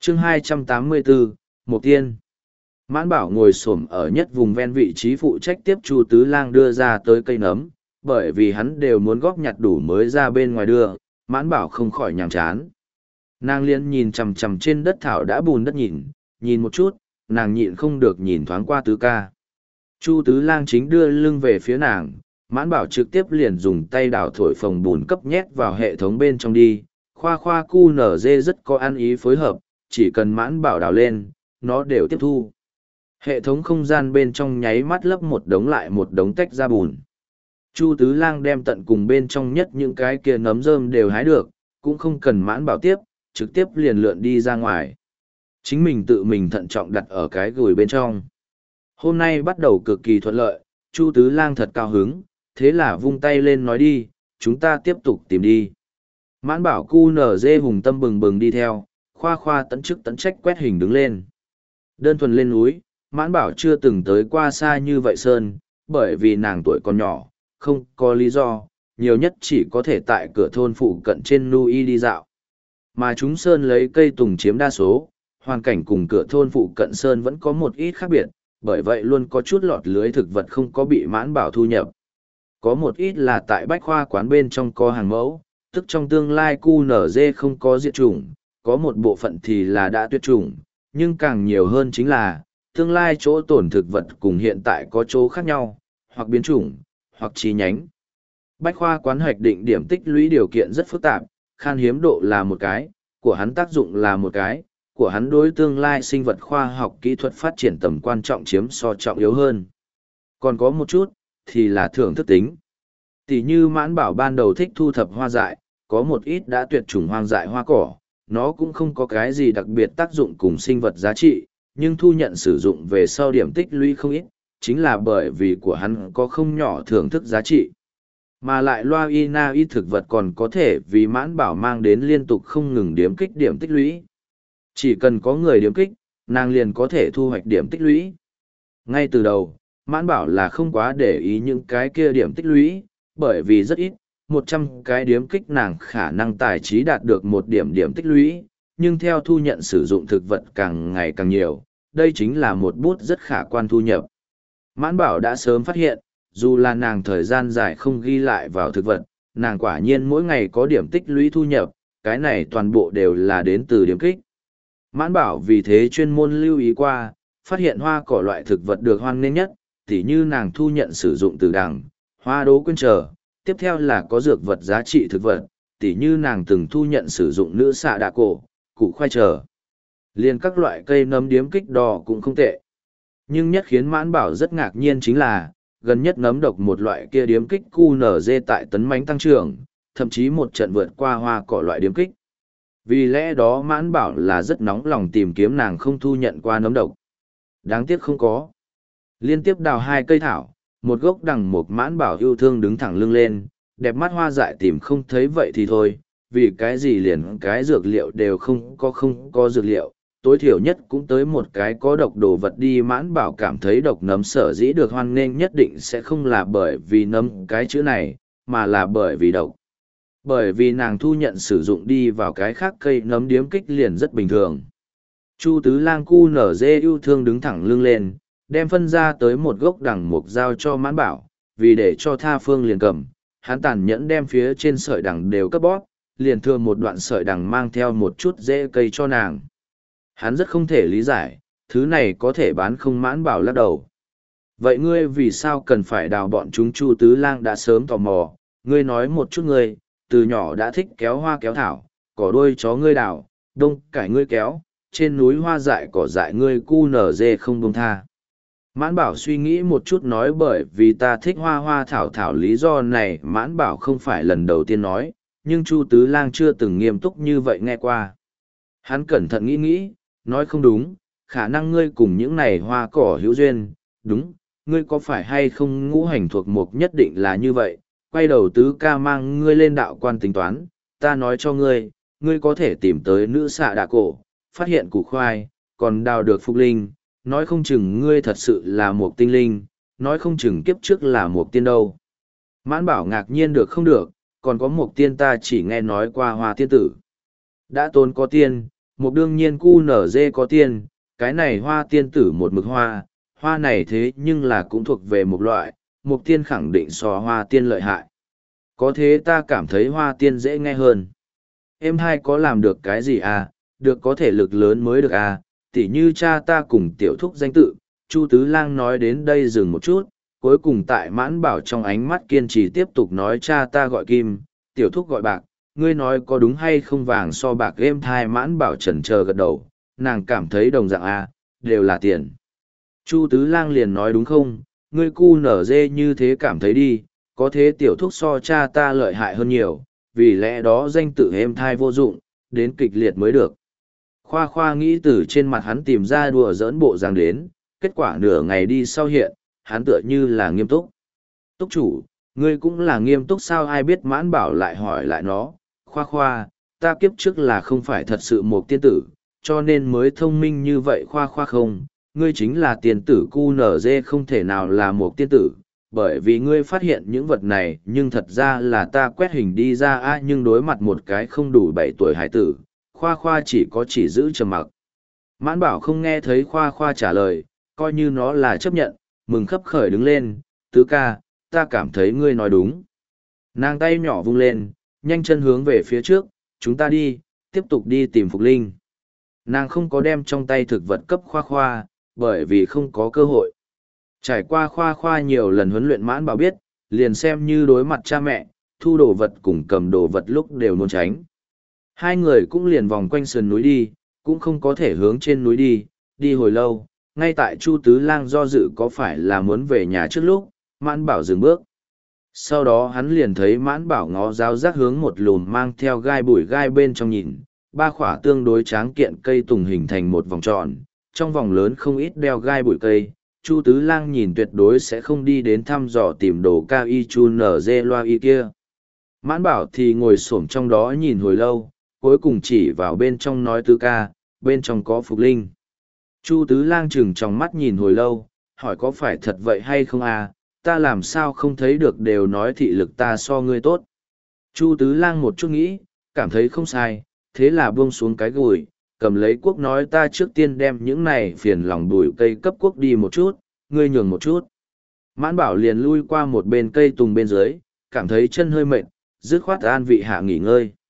chương 284, Mộc Tiên. Mãn Bảo ngồi xổm ở nhất vùng ven vị trí phụ trách tiếp Chu Tứ Lang đưa ra tới cây nấm, bởi vì hắn đều muốn góp nhặt đủ mới ra bên ngoài đưa, Mãn Bảo không khỏi nhàm chán. Nàng liên nhìn chằm chằm trên đất thảo đã bùn đất nhìn một chút, nàng nhịn không được nhìn thoáng qua Tứ ca. Chu Tứ Lang chính đưa lưng về phía nàng, Mãn Bảo trực tiếp liền dùng tay đào thổi phồng bùn cấp nhét vào hệ thống bên trong đi, khoa khoa cu nở dê rất có ăn ý phối hợp, chỉ cần Mãn Bảo đào lên, nó đều tiếp thu. Hệ thống không gian bên trong nháy mắt lấp một đống lại một đống tách ra bùn. Chu Tứ Lang đem tận cùng bên trong nhất những cái kia nấm rơm đều hái được, cũng không cần Mãn Bảo tiếp, trực tiếp liền lượn đi ra ngoài. Chính mình tự mình thận trọng đặt ở cái gùi bên trong. Hôm nay bắt đầu cực kỳ thuận lợi, Chu Tứ Lang thật cao hứng, thế là vung tay lên nói đi, chúng ta tiếp tục tìm đi. Mãn Bảo cu nở dê hùng tâm bừng bừng đi theo, khoa khoa tận chức tận trách quét hình đứng lên. Đơn thuần lên núi, Mãn Bảo chưa từng tới qua xa như vậy sơn, bởi vì nàng tuổi còn nhỏ, không có lý do, nhiều nhất chỉ có thể tại cửa thôn phụ cận trên núi đi dạo. Mà chúng sơn lấy cây tùng chiếm đa số, hoàn cảnh cùng cửa thôn phụ cận sơn vẫn có một ít khác biệt, bởi vậy luôn có chút lọt lưới thực vật không có bị Mãn Bảo thu nhập. Có một ít là tại bách khoa quán bên trong có hàng mẫu, tức trong tương lai cu nở dê không có diệt chủng, có một bộ phận thì là đã tuyệt chủng, nhưng càng nhiều hơn chính là, tương lai chỗ tổn thực vật cùng hiện tại có chỗ khác nhau, hoặc biến chủng, hoặc chi nhánh. Bách khoa quán hoạch định điểm tích lũy điều kiện rất phức tạp, khan hiếm độ là một cái, của hắn tác dụng là một cái, của hắn đối tương lai sinh vật khoa học kỹ thuật phát triển tầm quan trọng chiếm so trọng yếu hơn. Còn có một chút, thì là thưởng thức tính. Tỷ như Mãn Bảo ban đầu thích thu thập hoa dại, có một ít đã tuyệt chủng hoang dại hoa cỏ, nó cũng không có cái gì đặc biệt tác dụng cùng sinh vật giá trị, nhưng thu nhận sử dụng về sau điểm tích lũy không ít, chính là bởi vì của hắn có không nhỏ thưởng thức giá trị. Mà lại loa ina y thực vật còn có thể vì Mãn Bảo mang đến liên tục không ngừng điếm kích điểm tích lũy. Chỉ cần có người điếm kích, nàng liền có thể thu hoạch điểm tích lũy. Ngay từ đầu, Mãn Bảo là không quá để ý những cái kia điểm tích lũy, bởi vì rất ít, 100 cái điếm kích nàng khả năng tài trí đạt được một điểm tích lũy, nhưng theo thu nhận sử dụng thực vật càng ngày càng nhiều, đây chính là một bút rất khả quan thu nhập. Mãn Bảo đã sớm phát hiện, dù là nàng thời gian dài không ghi lại vào thực vật, nàng quả nhiên mỗi ngày có điểm tích lũy thu nhập, cái này toàn bộ đều là đến từ điểm kích. Mãn Bảo vì thế chuyên môn lưu ý qua, phát hiện hoa cỏ loại thực vật được hoan nghênh nhất, tỉ như nàng thu nhận sử dụng từ đằng, hoa đố quyên trở, tiếp theo là có dược vật giá trị thực vật, tỉ như nàng từng thu nhận sử dụng nữ xạ đạ cổ, củ khoai trở. Liên các loại cây nấm điếm kích đỏ cũng không tệ. Nhưng nhất khiến Mãn Bảo rất ngạc nhiên chính là, gần nhất nấm độc một loại kia điếm kích QNZ tại tấn mãnh tăng trưởng, thậm chí một trận vượt qua hoa cỏ loại điếm kích. Vì lẽ đó Mãn Bảo là rất nóng lòng tìm kiếm nàng không thu nhận qua nấm độc. Đáng tiếc không có. Liên tiếp đào 2 cây thảo, một gốc đằng một Mãn Bảo yêu thương đứng thẳng lưng lên, đẹp mắt hoa dại tìm không thấy vậy thì thôi, vì cái gì liền cái dược liệu đều không có dược liệu, tối thiểu nhất cũng tới một cái có độc đồ vật đi. Mãn Bảo cảm thấy độc nấm sở dĩ được hoan nghênh nhất định sẽ không là bởi vì nấm cái chữ này, mà là bởi vì độc. Bởi vì nàng thu nhận sử dụng đi vào cái khác cây nấm điếm kích liền rất bình thường. Chu Tứ Lang cu nở dê yêu thương đứng thẳng lưng lên, đem phân ra tới một gốc đằng mục giao cho Mãn Bảo, vì để cho tha phương liền cầm, hắn tàn nhẫn đem phía trên sợi đằng đều cắt bóp, liền thừa một đoạn sợi đằng mang theo một chút rễ cây cho nàng. Hắn rất không thể lý giải, thứ này có thể bán không. Mãn Bảo lắc đầu. Vậy ngươi vì sao cần phải đào bọn chúng? Chu Tứ Lang đã sớm tò mò, ngươi nói một chút. Ngươi từ nhỏ đã thích kéo hoa kéo thảo, cỏ đuôi chó ngươi đào, đông cải ngươi kéo, trên núi hoa dại cỏ dại ngươi cu nở dê không buông tha. Mãn Bảo suy nghĩ một chút nói, bởi vì ta thích hoa hoa thảo thảo. Lý do này Mãn Bảo không phải lần đầu tiên nói, nhưng Chu Tứ Lang chưa từng nghiêm túc như vậy nghe qua. Hắn cẩn thận nghĩ, nói không đúng, khả năng ngươi cùng những này hoa cỏ hữu duyên, đúng, ngươi có phải hay không ngũ hành thuộc mộc nhất định là như vậy. Quay đầu Tứ ca mang ngươi lên đạo quan tính toán, ta nói cho ngươi, ngươi có thể tìm tới nữ xạ đạ cổ, phát hiện củ khoai, còn đào được phục linh, nói không chừng ngươi thật sự là một tinh linh, nói không chừng kiếp trước là một tiên đâu. Mãn Bảo ngạc nhiên được không được, còn có một tiên ta chỉ nghe nói qua hoa tiên tử. Đã tốn có tiên, một đương nhiên cu nở dê có tiền, cái này hoa tiên tử một mực hoa, hoa này thế nhưng là cũng thuộc về một loại, mục tiên khẳng định so hoa tiên lợi hại. Có thế ta cảm thấy hoa tiên dễ nghe hơn. Em hai có làm được cái gì à, được có thể lực lớn mới được à, tỉ như cha ta cùng tiểu thúc danh tự. Chu Tứ Lang nói đến đây dừng một chút, cuối cùng tại Mãn Bảo trong ánh mắt kiên trì tiếp tục nói cha ta gọi kim, tiểu thúc gọi bạc, ngươi nói có đúng hay không vàng so bạc êm thai. Mãn Bảo chần chờ gật đầu, nàng cảm thấy đồng dạng à, đều là tiền. Chu Tứ Lang liền nói đúng không, ngươi cu nở dê như thế cảm thấy đi, có thế tiểu thúc so cha ta lợi hại hơn nhiều, vì lẽ đó danh tự êm thai vô dụng, đến kịch liệt mới được. Khoa Khoa nghĩ từ trên mặt hắn tìm ra đùa giỡn bộ dáng đến, kết quả nửa ngày đi sau hiện, hắn tựa như là nghiêm túc. Túc chủ, ngươi cũng là nghiêm túc sao? Ai biết Mãn Bảo lại hỏi lại nó, Khoa Khoa, ta kiếp trước là không phải thật sự một tiên tử, cho nên mới thông minh như vậy. Khoa Khoa không, ngươi chính là tiên tử cu nở dê không thể nào là một tiên tử, bởi vì ngươi phát hiện những vật này nhưng thật ra là ta quét hình đi ra nhưng đối mặt một cái không đủ 7 tuổi hải tử, Khoa Khoa chỉ giữ trầm mặc. Mãn Bảo không nghe thấy Khoa Khoa trả lời, coi như nó là chấp nhận, mừng khấp khởi đứng lên, Tứ ca, ta cảm thấy ngươi nói đúng. Nàng tay nhỏ vung lên, nhanh chân hướng về phía trước, chúng ta đi, tiếp tục đi tìm Phục Linh. Nàng không có đem trong tay thực vật cấp Khoa Khoa, bởi vì không có cơ hội. Trải qua Khoa Khoa nhiều lần huấn luyện Mãn Bảo biết, liền xem như đối mặt cha mẹ, thu đồ vật cùng cầm đồ vật lúc đều muốn tránh. Hai người cũng liền vòng quanh sườn núi đi, cũng không có thể hướng trên núi đi, đi hồi lâu, ngay tại Chu Tứ Lang do dự có phải là muốn về nhà trước lúc, Mãn Bảo dừng bước. Sau đó hắn liền thấy Mãn Bảo ngó giáo giác hướng một lùm mang theo gai bụi gai bên trong nhìn, ba khỏa tương đối tráng kiện cây tùng hình thành một vòng tròn, trong vòng lớn không ít đeo gai bụi cây. Chu Tứ Lang nhìn tuyệt đối sẽ không đi đến thăm dò tìm đồ cao y chu nở dê loa y kia. Mãn Bảo thì ngồi xổm trong đó nhìn hồi lâu, cuối cùng chỉ vào bên trong nói Tứ ca, bên trong có Phục Linh. Chu Tứ Lang chừng trong mắt nhìn hồi lâu, hỏi có phải thật vậy hay không à, ta làm sao không thấy được, đều nói thị lực ta so ngươi tốt. Chu Tứ Lang một chút nghĩ, cảm thấy không sai, thế là buông xuống cái gùi, cầm lấy cuốc nói ta trước tiên đem những này phiền lòng bụi cây cấp cuốc đi một chút, ngươi nhường một chút. Mãn Bảo liền lui qua một bên cây tùng bên dưới, cảm thấy chân hơi mệt, dứt khoát an vị hạ nghỉ ngơi.